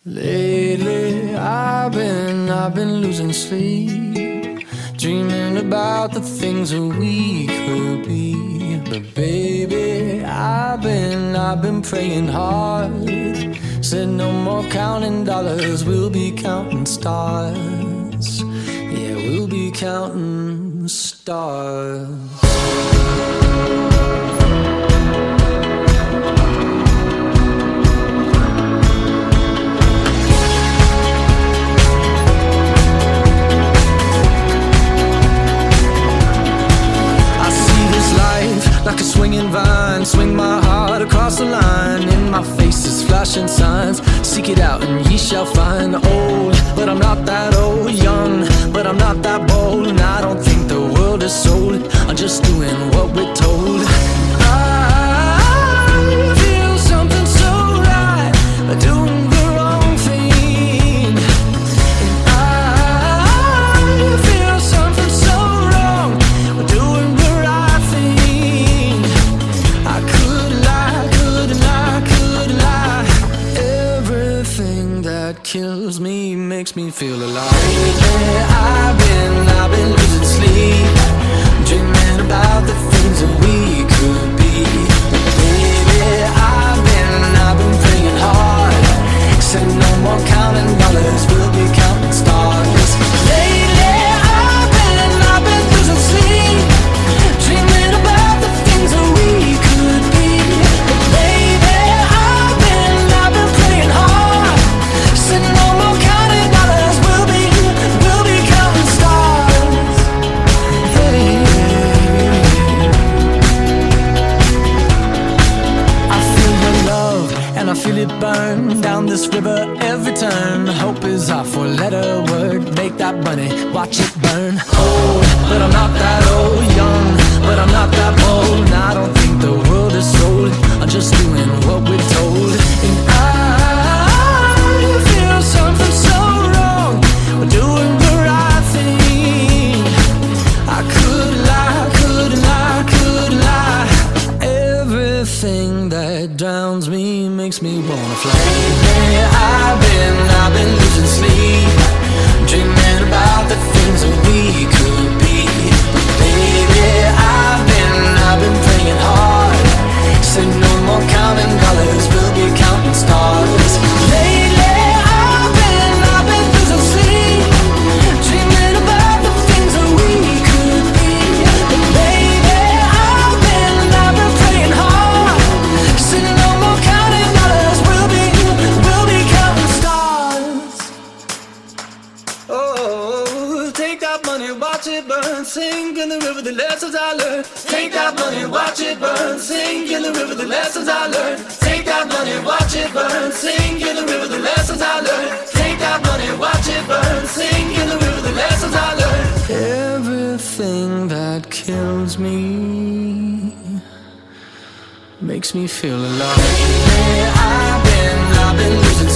Lately, I've been losing sleep, dreaming about the things that we could be. But baby, I've been praying hard. Said no more counting dollars, we'll be counting stars. Yeah, we'll be counting stars. Like a swinging vine, swing my heart across the line. In my face is flashing signs. Seek it out and ye shall find. Old, but I'm not that old. Young, but I'm not that bold. And I don't think the world is sold. I'm just doing what we're told. I feel something so right, doing the wrong thing. And I feel something so wrong, doing the right thing. I could lie. Everything that kills me makes me feel alive. Lately, I've been losing sleep, dreaming about the things that we could be. But baby, I've been praying hard. Said no more counting dollars, we'll be counting stars. Lately, I've been losing sleep, dreaming about the things that we could be. But baby, I've been praying hard. Said no more counting dollars, we'll be counting stars. Hey. I feel your love and I feel it burn down this river every turn. Hope is our four-letter word. Make that money, watch it burn. Old, but I'm not that old. Young, but I'm not that bold. And I don't think the world is sold. I'm just doing what we're told. And I feel something so wrong. We're doing the right thing. I could lie. Everything that drowns me makes me wanna fly. Lately, I've been losing sleep, dreaming about the things that we could be. But baby, I've been praying hard. Said no more counting dollars, we'll be counting stars. Lately, I've been losing sleep, dreaming about the things that we could be. But baby, I've been praying hard. Said no more counting dollars, we'll be counting stars. Oh, take that money, watch it burn, sink in the river, the lessons I learned. Take that money, watch it burn, sink in the river, the lessons I learned. Take that money, watch it burn, sink in the river, the lessons I learned. Take that money, watch it burn, sink in the river, the lessons I learned. Everything that kills me makes me feel alive. I've been losing